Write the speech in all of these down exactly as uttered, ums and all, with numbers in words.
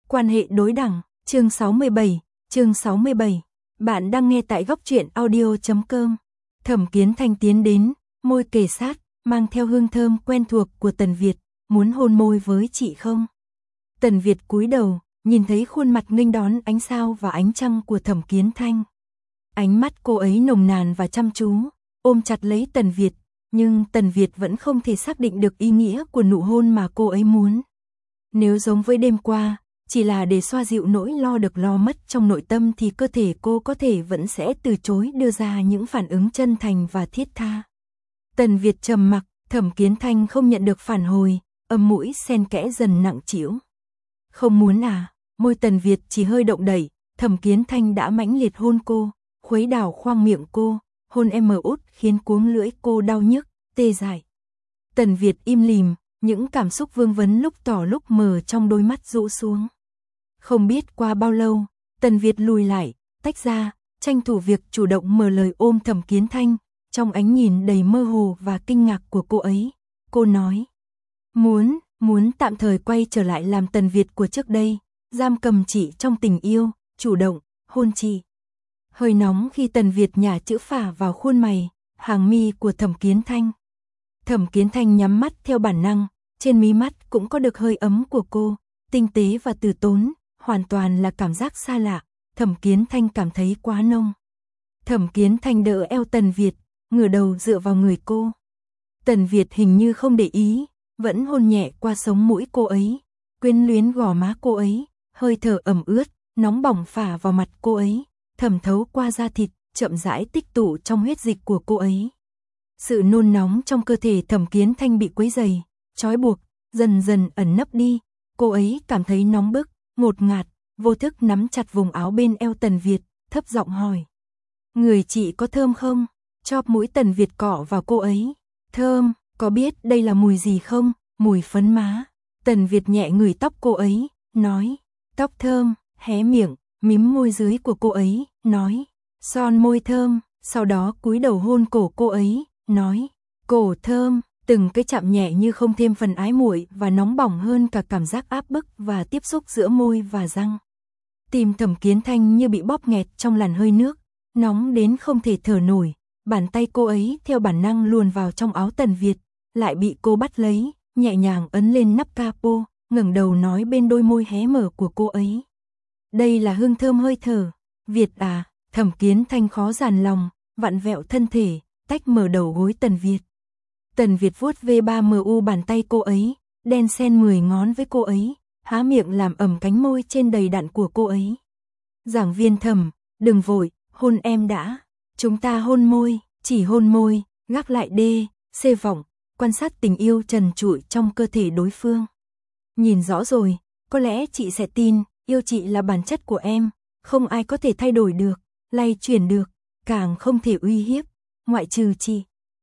Quan hệ đối đẳng, chương sáu mươi bảy, chương sáu mươi bảy. Bạn đang nghe tại góc truyện audio chấm com. Thẩm Kiến Thanh tiến đến, môi kề sát, mang theo hương thơm quen thuộc của Tần Việt, muốn hôn môi với chị không? Tần Việt cúi đầu, nhìn thấy khuôn mặt nghênh đón ánh sao và ánh trăng của Thẩm Kiến Thanh. Ánh mắt cô ấy nồng nàn và chăm chú, ôm chặt lấy Tần Việt, nhưng Tần Việt vẫn không thể xác định được ý nghĩa của nụ hôn mà cô ấy muốn. Nếu giống với đêm qua, chỉ là để xoa dịu nỗi lo được lo mất trong nội tâm thì cơ thể cô có thể vẫn sẽ từ chối đưa ra những phản ứng chân thành và thiết tha. Tần Việt trầm mặc, Thẩm Kiến Thanh không nhận được phản hồi, âm mũi xen kẽ dần nặng trĩu. Không muốn à? Môi Tần Việt chỉ hơi động đẩy, Thẩm Kiến Thanh đã mãnh liệt hôn cô, khuấy đảo khoang miệng cô, hôn em mờ út khiến cuống lưỡi cô đau nhức, tê dại. Tần Việt im lìm, những cảm xúc vương vấn lúc tỏ lúc mờ trong đôi mắt rũ xuống. Không biết qua bao lâu, Tần Việt lùi lại, tách ra, tranh thủ việc chủ động mở lời ôm Thẩm Kiến Thanh, trong ánh nhìn đầy mơ hồ và kinh ngạc của cô ấy. Cô nói, muốn, muốn tạm thời quay trở lại làm Tần Việt của trước đây, giam cầm chị trong tình yêu, chủ động, hôn chị. Hơi nóng khi Tần Việt nhả chữ phả vào khuôn mày, hàng mi của Thẩm Kiến Thanh. Thẩm Kiến Thanh nhắm mắt theo bản năng, trên mí mắt cũng có được hơi ấm của cô, tinh tế và từ tốn, hoàn toàn là cảm giác xa lạ, Thẩm Kiến Thanh cảm thấy quá nông. Thẩm Kiến Thanh đỡ eo Tần Việt, ngửa đầu dựa vào người cô. Tần Việt hình như không để ý, vẫn hôn nhẹ qua sống mũi cô ấy, quyến luyến gò má cô ấy, hơi thở ẩm ướt, nóng bỏng phả vào mặt cô ấy, thẩm thấu qua da thịt, chậm rãi tích tụ trong huyết dịch của cô ấy. Sự nôn nóng trong cơ thể Thẩm Kiến Thanh bị quấy dày, trói buộc, dần dần ẩn nấp đi, cô ấy cảm thấy nóng bức, ngột ngạt, vô thức nắm chặt vùng áo bên eo Tần Việt, thấp giọng hỏi. Người chị có thơm không? Chóp mũi Tần Việt cọ vào cô ấy. Thơm, có biết đây là mùi gì không? Mùi phấn má. Tần Việt nhẹ ngửi tóc cô ấy, nói. Tóc thơm, hé miệng, mím môi dưới của cô ấy, nói. Son môi thơm, sau đó cúi đầu hôn cổ cô ấy, nói. Cổ thơm, từng cái chạm nhẹ như không thêm phần ái muội và nóng bỏng hơn cả cảm giác áp bức và tiếp xúc giữa môi và răng. Tim Thẩm Kiến Thanh như bị bóp nghẹt trong làn hơi nước, nóng đến không thể thở nổi, bàn tay cô ấy theo bản năng luồn vào trong áo Tần Việt, lại bị cô bắt lấy, nhẹ nhàng ấn lên nắp capo, ngẩng đầu nói bên đôi môi hé mở của cô ấy. Đây là hương thơm hơi thở, Việt à, Thẩm Kiến Thanh khó dàn lòng, vặn vẹo thân thể, tách mở đầu gối Tần Việt. Tần Việt vuốt ve ba em u bàn tay cô ấy, đen xen mười ngón với cô ấy, há miệng làm ẩm cánh môi trên đầy đặn của cô ấy. Giảng viên Thẩm, đừng vội, hôn em đã. Chúng ta hôn môi, chỉ hôn môi, gác lại đê, xê vọng, quan sát tình yêu trần trụi trong cơ thể đối phương. Nhìn rõ rồi, có lẽ chị sẽ tin, yêu chị là bản chất của em, không ai có thể thay đổi được, lay chuyển được, càng không thể uy hiếp, ngoại trừ chị.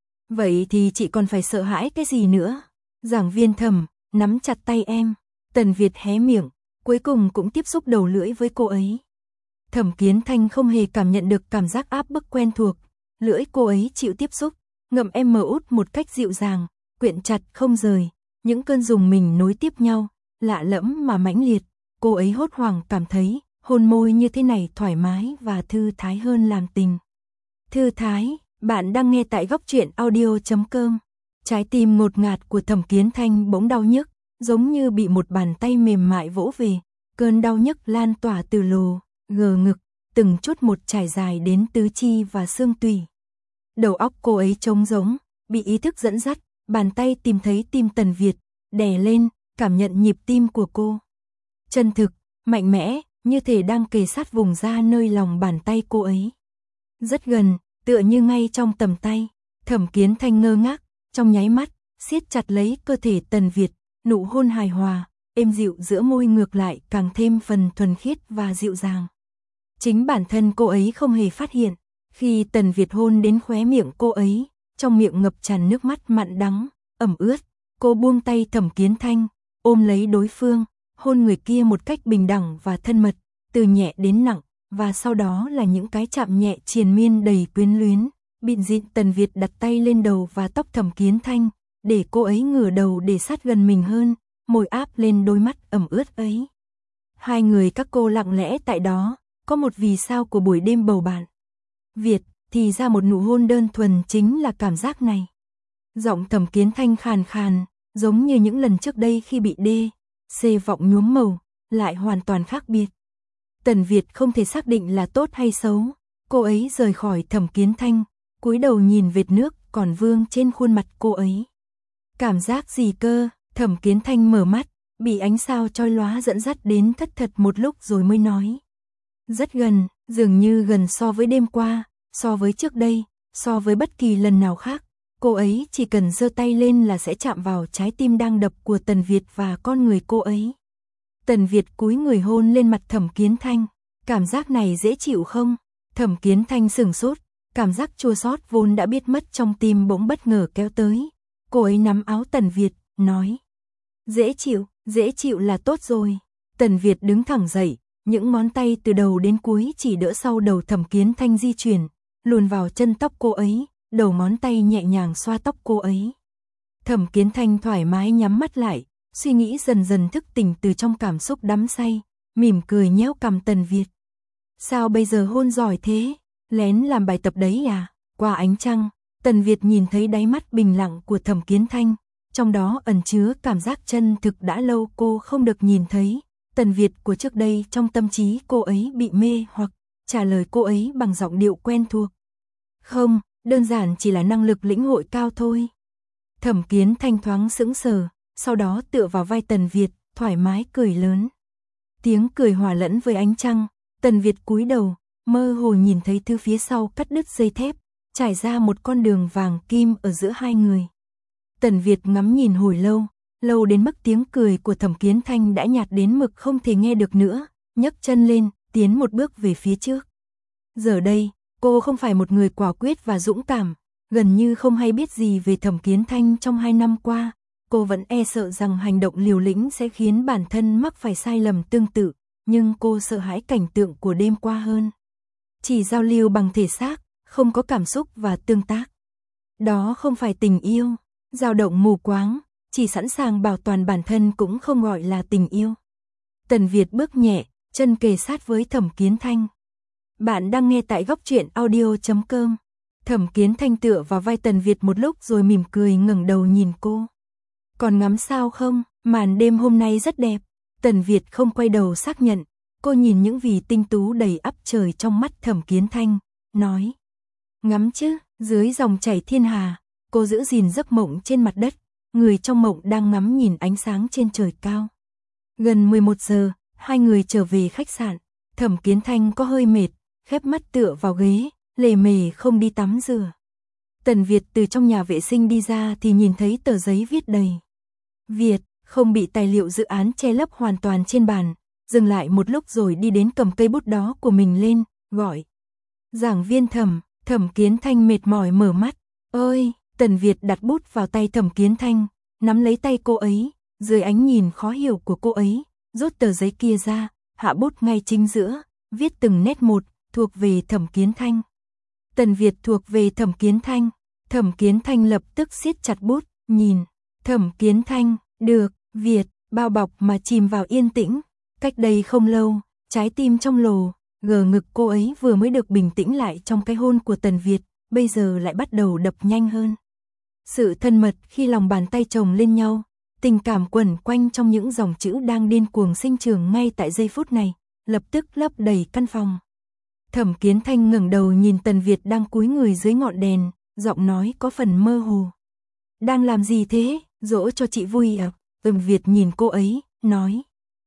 Vậy thì chị còn phải sợ hãi cái gì nữa? Giảng viên Thẩm, nắm chặt tay em. Tần Việt hé miệng, cuối cùng cũng tiếp xúc đầu lưỡi với cô ấy. Thẩm Kiến Thanh không hề cảm nhận được cảm giác áp bức quen thuộc, lưỡi cô ấy chịu tiếp xúc, ngậm em mờ út một cách dịu dàng, quyện chặt không rời, những cơn rùng mình nối tiếp nhau, lạ lẫm mà mãnh liệt, cô ấy hốt hoảng cảm thấy hôn môi như thế này thoải mái và thư thái hơn làm tình. Thư thái, bạn đang nghe tại góc truyện audio chấm com. Trái tim ngột ngạt của Thẩm Kiến Thanh bỗng đau nhức, giống như bị một bàn tay mềm mại vỗ về, cơn đau nhức lan tỏa từ lồ, gờ ngực, từng chút một trải dài đến tứ chi và xương tủy. Đầu óc cô ấy trống rỗng, bị ý thức dẫn dắt, bàn tay tìm thấy tim Tần Việt, đè lên, cảm nhận nhịp tim của cô. Chân thực, mạnh mẽ, như thể đang kề sát vùng da nơi lòng bàn tay cô ấy. Rất gần, tựa như ngay trong tầm tay, Thẩm Kiến Thanh ngơ ngác, trong nháy mắt, siết chặt lấy cơ thể Tần Việt, nụ hôn hài hòa, êm dịu giữa môi ngược lại càng thêm phần thuần khiết và dịu dàng. Chính bản thân cô ấy không hề phát hiện, khi Tần Việt hôn đến khóe miệng cô ấy, trong miệng ngập tràn nước mắt mặn đắng, ẩm ướt, cô buông tay Thẩm Kiến Thanh, ôm lấy đối phương, hôn người kia một cách bình đẳng và thân mật, từ nhẹ đến nặng, và sau đó là những cái chạm nhẹ triền miên đầy quyến luyến. Bịn dịn Tần Việt đặt tay lên đầu và tóc Thẩm Kiến Thanh, để cô ấy ngửa đầu để sát gần mình hơn, môi áp lên đôi mắt ẩm ướt ấy. Hai người các cô lặng lẽ tại đó, có một vì sao của buổi đêm bầu bạn. Việt, thì ra một nụ hôn đơn thuần chính là cảm giác này. Giọng Thẩm Kiến Thanh khàn khàn, giống như những lần trước đây khi bị đê, xê vọng nhuốm màu, lại hoàn toàn khác biệt. Tần Việt không thể xác định là tốt hay xấu, cô ấy rời khỏi Thẩm Kiến Thanh, cúi đầu nhìn vệt nước còn vương trên khuôn mặt cô ấy. Cảm giác gì cơ? Thẩm Kiến Thanh mở mắt, bị ánh sao chói lóa dẫn dắt đến thất thật một lúc rồi mới nói. Rất gần, dường như gần so với đêm qua, so với trước đây, so với bất kỳ lần nào khác. Cô ấy chỉ cần giơ tay lên là sẽ chạm vào trái tim đang đập của Tần Việt và con người cô ấy. Tần Việt cúi người hôn lên mặt Thẩm Kiến Thanh. Cảm giác này dễ chịu không? Thẩm Kiến Thanh sửng sốt, cảm giác chua xót vốn đã biết mất trong tim bỗng bất ngờ kéo tới. Cô ấy nắm áo Tần Việt, nói. Dễ chịu, dễ chịu là tốt rồi. Tần Việt đứng thẳng dậy, những ngón tay từ đầu đến cuối chỉ đỡ sau đầu Thẩm Kiến Thanh di chuyển, luồn vào chân tóc cô ấy, đầu ngón tay nhẹ nhàng xoa tóc cô ấy. Thẩm Kiến Thanh thoải mái nhắm mắt lại, suy nghĩ dần dần thức tỉnh từ trong cảm xúc đắm say, mỉm cười nhéo cằm Tần Việt. Sao bây giờ hôn giỏi thế? Lén làm bài tập đấy à? Qua ánh trăng, Tần Việt nhìn thấy đáy mắt bình lặng của Thẩm Kiến Thanh, trong đó ẩn chứa cảm giác chân thực đã lâu cô không được nhìn thấy. Tần Việt của trước đây trong tâm trí cô ấy bị mê hoặc, trả lời cô ấy bằng giọng điệu quen thuộc. Không, đơn giản chỉ là năng lực lĩnh hội cao thôi. Thẩm Kiến Thanh thoáng sững sờ, sau đó tựa vào vai Tần Việt, thoải mái cười lớn. Tiếng cười hòa lẫn với ánh trăng, Tần Việt cúi đầu, mơ hồ nhìn thấy thứ phía sau cắt đứt dây thép, trải ra một con đường vàng kim ở giữa hai người. Tần Việt ngắm nhìn hồi lâu, lâu đến mức tiếng cười của Thẩm Kiến Thanh đã nhạt đến mực không thể nghe được nữa, nhấc chân lên, tiến một bước về phía trước. Giờ đây, cô không phải một người quả quyết và dũng cảm, gần như không hay biết gì về Thẩm Kiến Thanh trong hai năm qua, cô vẫn e sợ rằng hành động liều lĩnh sẽ khiến bản thân mắc phải sai lầm tương tự, nhưng cô sợ hãi cảnh tượng của đêm qua hơn. Chỉ giao lưu bằng thể xác, không có cảm xúc và tương tác. Đó không phải tình yêu, dao động mù quáng, chỉ sẵn sàng bảo toàn bản thân cũng không gọi là tình yêu. Tần Việt bước nhẹ, chân kề sát với Thẩm Kiến Thanh. Bạn đang nghe tại góc truyện audio chấm com. Thẩm Kiến Thanh tựa vào vai Tần Việt một lúc rồi mỉm cười ngẩng đầu nhìn cô. Còn ngắm sao không? Màn đêm hôm nay rất đẹp. Tần Việt không quay đầu xác nhận. Cô nhìn những vì tinh tú đầy ắp trời trong mắt Thẩm Kiến Thanh, nói. Ngắm chứ, dưới dòng chảy thiên hà, cô giữ gìn giấc mộng trên mặt đất, người trong mộng đang ngắm nhìn ánh sáng trên trời cao. Gần mười một giờ, hai người trở về khách sạn, Thẩm Kiến Thanh có hơi mệt, khép mắt tựa vào ghế, lề mề không đi tắm rửa. Tần Việt từ trong nhà vệ sinh đi ra thì nhìn thấy tờ giấy viết đầy. Việt, không bị tài liệu dự án che lấp hoàn toàn trên bàn, dừng lại một lúc rồi đi đến cầm cây bút đó của mình lên, gọi. Giảng viên Thẩm. Thẩm Kiến Thanh mệt mỏi mở mắt. Ơi, Tần Việt đặt bút vào tay Thẩm Kiến Thanh, nắm lấy tay cô ấy, dưới ánh nhìn khó hiểu của cô ấy, rút tờ giấy kia ra, hạ bút ngay chính giữa, viết từng nét một, thuộc về Thẩm Kiến Thanh. Tần Việt thuộc về Thẩm Kiến Thanh. Thẩm Kiến Thanh lập tức siết chặt bút, nhìn. Thẩm Kiến Thanh, được, Việt, bao bọc mà chìm vào yên tĩnh. Cách đây không lâu, trái tim trong lồ, gờ ngực cô ấy vừa mới được bình tĩnh lại trong cái hôn của Tần Việt, bây giờ lại bắt đầu đập nhanh hơn. Sự thân mật khi lòng bàn tay chồng lên nhau, tình cảm quẩn quanh trong những dòng chữ đang điên cuồng sinh trưởng ngay tại giây phút này, lập tức lấp đầy căn phòng. Thẩm Kiến Thanh ngẩng đầu nhìn Tần Việt đang cúi người dưới ngọn đèn, giọng nói có phần mơ hồ. Đang làm gì thế, dỗ cho chị vui à? Tần Việt nhìn cô ấy, nói.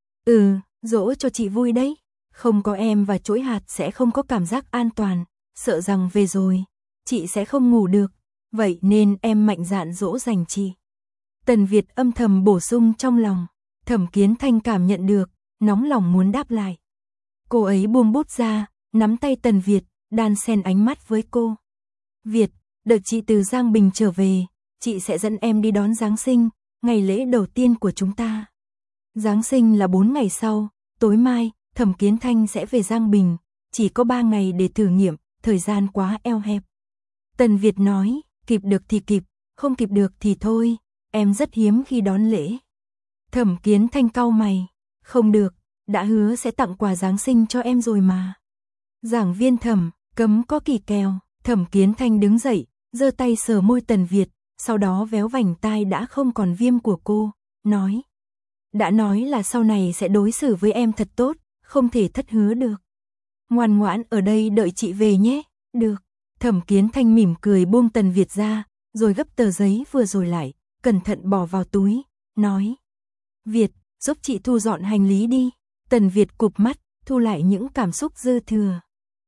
Ừ, dỗ cho chị vui đấy. Không có em và chuỗi hạt sẽ không có cảm giác an toàn, sợ rằng về rồi, chị sẽ không ngủ được, vậy nên em mạnh dạn dỗ dành chị. Tần Việt âm thầm bổ sung trong lòng, Thẩm Kiến Thanh cảm nhận được, nóng lòng muốn đáp lại. Cô ấy buông bút ra, nắm tay Tần Việt, đan xen ánh mắt với cô. Việt, đợi chị từ Giang Bình trở về, chị sẽ dẫn em đi đón Giáng sinh, ngày lễ đầu tiên của chúng ta. Giáng sinh là bốn ngày sau, tối mai, Thẩm Kiến Thanh sẽ về Giang Bình, chỉ có ba ngày để thử nghiệm, thời gian quá eo hẹp. Tần Việt nói, kịp được thì kịp, không kịp được thì thôi, em rất hiếm khi đón lễ. Thẩm Kiến Thanh cau mày, không được, đã hứa sẽ tặng quà Giáng sinh cho em rồi mà. Giảng viên Thẩm, cấm có kỳ kèo. Thẩm Kiến Thanh đứng dậy, giơ tay sờ môi Tần Việt, sau đó véo vành tai đã không còn viêm của cô, nói. Đã nói là sau này sẽ đối xử với em thật tốt, không thể thất hứa được. Ngoan ngoãn ở đây đợi chị về nhé. Được. Thẩm Kiến Thanh mỉm cười buông Tần Việt ra, rồi gấp tờ giấy vừa rồi lại, cẩn thận bỏ vào túi, nói. Việt, giúp chị thu dọn hành lý đi. Tần Việt cụp mắt, thu lại những cảm xúc dư thừa.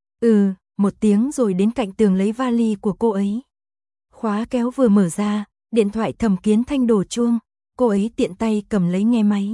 Ừ, một tiếng rồi đến cạnh tường lấy vali của cô ấy. Khóa kéo vừa mở ra, điện thoại Thẩm Kiến Thanh đổ chuông, cô ấy tiện tay cầm lấy nghe máy.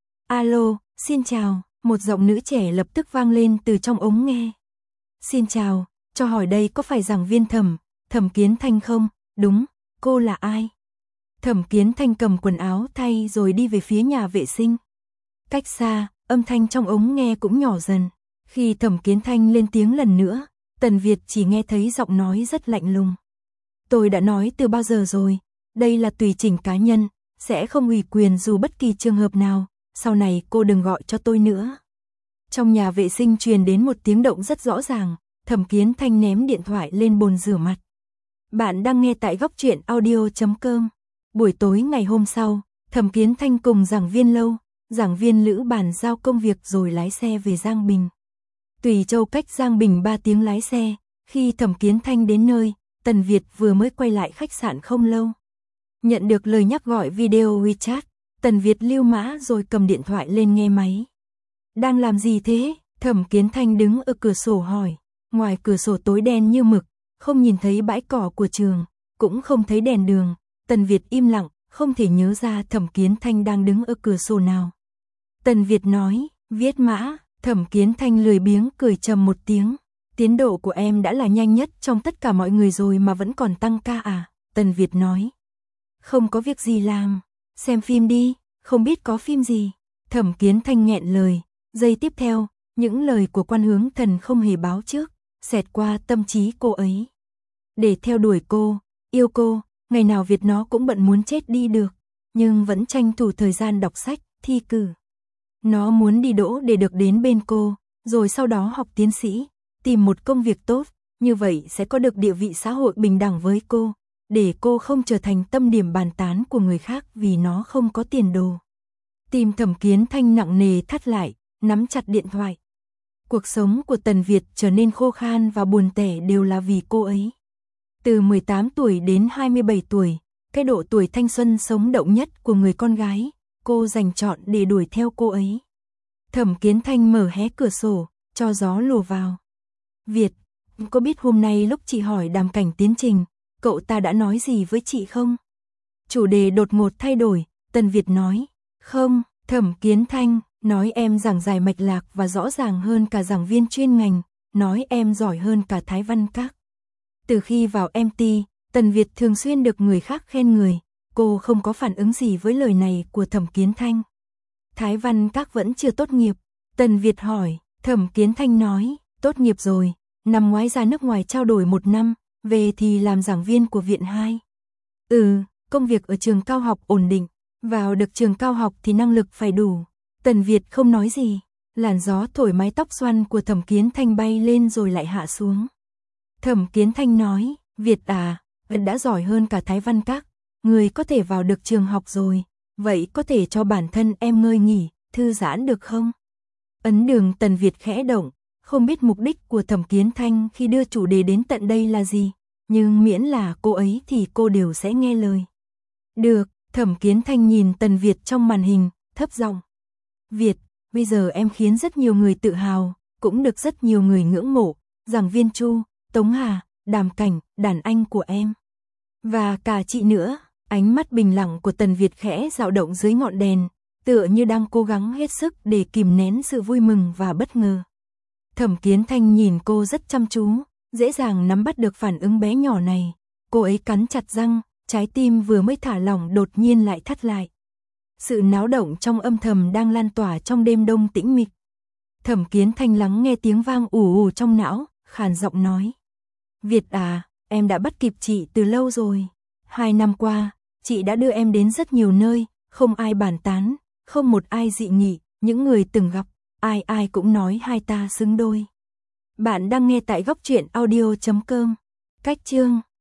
Alo, xin chào, một giọng nữ trẻ lập tức vang lên từ trong ống nghe. Xin chào, cho hỏi đây có phải giảng viên Thẩm, Thẩm Kiến Thanh không? Đúng, cô là ai? Thẩm Kiến Thanh cầm quần áo thay rồi đi về phía nhà vệ sinh. Cách xa, âm thanh trong ống nghe cũng nhỏ dần. Khi Thẩm Kiến Thanh lên tiếng lần nữa, Tần Việt chỉ nghe thấy giọng nói rất lạnh lùng. Tôi đã nói từ bao giờ rồi, đây là tùy chỉnh cá nhân, sẽ không ủy quyền dù bất kỳ trường hợp nào, sau này cô đừng gọi cho tôi nữa. Trong nhà vệ sinh truyền đến một tiếng động rất rõ ràng, Thẩm Kiến Thanh ném điện thoại lên bồn rửa mặt. Bạn đang nghe tại góc truyện audio chấm com. Buổi tối ngày hôm sau, Thẩm Kiến Thanh cùng giảng viên Lâu, giảng viên Lữ bàn giao công việc rồi lái xe về Giang Bình. Tùy Châu cách Giang Bình ba tiếng lái xe, khi Thẩm Kiến Thanh đến nơi, Tần Việt vừa mới quay lại khách sạn không lâu. Nhận được lời nhắc gọi video WeChat, Tần Việt lưu mã rồi cầm điện thoại lên nghe máy. Đang làm gì thế? Thẩm Kiến Thanh đứng ở cửa sổ hỏi. Ngoài cửa sổ tối đen như mực, không nhìn thấy bãi cỏ của trường, cũng không thấy đèn đường. Tần Việt im lặng, không thể nhớ ra Thẩm Kiến Thanh đang đứng ở cửa sổ nào. Tần Việt nói, viết mã. Thẩm Kiến Thanh lười biếng cười trầm một tiếng. Tiến độ của em đã là nhanh nhất trong tất cả mọi người rồi mà vẫn còn tăng ca à? Tần Việt nói. Không có việc gì làm, xem phim đi, không biết có phim gì. Thẩm Kiến Thanh nghẹn lời, giây tiếp theo, những lời của Quan Hướng Thần không hề báo trước, xẹt qua tâm trí cô ấy. Để theo đuổi cô, yêu cô, ngày nào Việt nó cũng bận muốn chết đi được, nhưng vẫn tranh thủ thời gian đọc sách, thi cử. Nó muốn đi đỗ để được đến bên cô, rồi sau đó học tiến sĩ, tìm một công việc tốt, như vậy sẽ có được địa vị xã hội bình đẳng với cô, để cô không trở thành tâm điểm bàn tán của người khác vì nó không có tiền đồ. Tim Thẩm Kiến Thanh nặng nề thắt lại, nắm chặt điện thoại. Cuộc sống của Tần Việt trở nên khô khan và buồn tẻ đều là vì cô ấy. Từ mười tám tuổi đến hai mươi bảy tuổi, cái độ tuổi thanh xuân sống động nhất của người con gái, cô dành chọn để đuổi theo cô ấy. Thẩm Kiến Thanh mở hé cửa sổ, cho gió lùa vào. Việt, có biết hôm nay lúc chị hỏi Đàm Cảnh tiến trình, cậu ta đã nói gì với chị không? Chủ đề đột ngột thay đổi, Tần Việt nói. Không, Thẩm Kiến Thanh, nói em giảng giải mạch lạc và rõ ràng hơn cả giảng viên chuyên ngành, nói em giỏi hơn cả Thái Văn Các. Từ khi vào em tê, Tần Việt thường xuyên được người khác khen người, cô không có phản ứng gì với lời này của Thẩm Kiến Thanh. Thái Văn Các vẫn chưa tốt nghiệp, Tần Việt hỏi, Thẩm Kiến Thanh nói, tốt nghiệp rồi, năm ngoái ra nước ngoài trao đổi một năm, về thì làm giảng viên của viện hai. Ừ, công việc ở trường cao học ổn định, vào được trường cao học thì năng lực phải đủ. Tần Việt không nói gì, làn gió thổi mái tóc xoăn của Thẩm Kiến Thanh bay lên rồi lại hạ xuống. Thẩm Kiến Thanh nói, Việt à, vẫn đã giỏi hơn cả Thái Văn Các, người có thể vào được trường học rồi, vậy có thể cho bản thân em ngơi nghỉ, thư giãn được không? Ấn đường Tần Việt khẽ động, không biết mục đích của Thẩm Kiến Thanh khi đưa chủ đề đến tận đây là gì, nhưng miễn là cô ấy thì cô đều sẽ nghe lời. Được, Thẩm Kiến Thanh nhìn Tần Việt trong màn hình, thấp giọng. Việt, bây giờ em khiến rất nhiều người tự hào, cũng được rất nhiều người ngưỡng mộ, giảng viên Chu, Tống Hà, Đàm Cảnh, đàn anh của em. Và cả chị nữa, ánh mắt bình lặng của Tần Việt khẽ dao động dưới ngọn đèn, tựa như đang cố gắng hết sức để kìm nén sự vui mừng và bất ngờ. Thẩm Kiến Thanh nhìn cô rất chăm chú, dễ dàng nắm bắt được phản ứng bé nhỏ này. Cô ấy cắn chặt răng, trái tim vừa mới thả lỏng đột nhiên lại thắt lại. Sự náo động trong âm thầm đang lan tỏa trong đêm đông tĩnh mịch. Thẩm Kiến Thanh lắng nghe tiếng vang ù ù trong não, khàn giọng nói. Việt à, em đã bắt kịp chị từ lâu rồi. Hai năm qua, chị đã đưa em đến rất nhiều nơi, không ai bàn tán, không một ai dị nghị, những người từng gặp, ai ai cũng nói hai ta xứng đôi. Bạn đang nghe tại góc truyện audio chấm com. Cách chương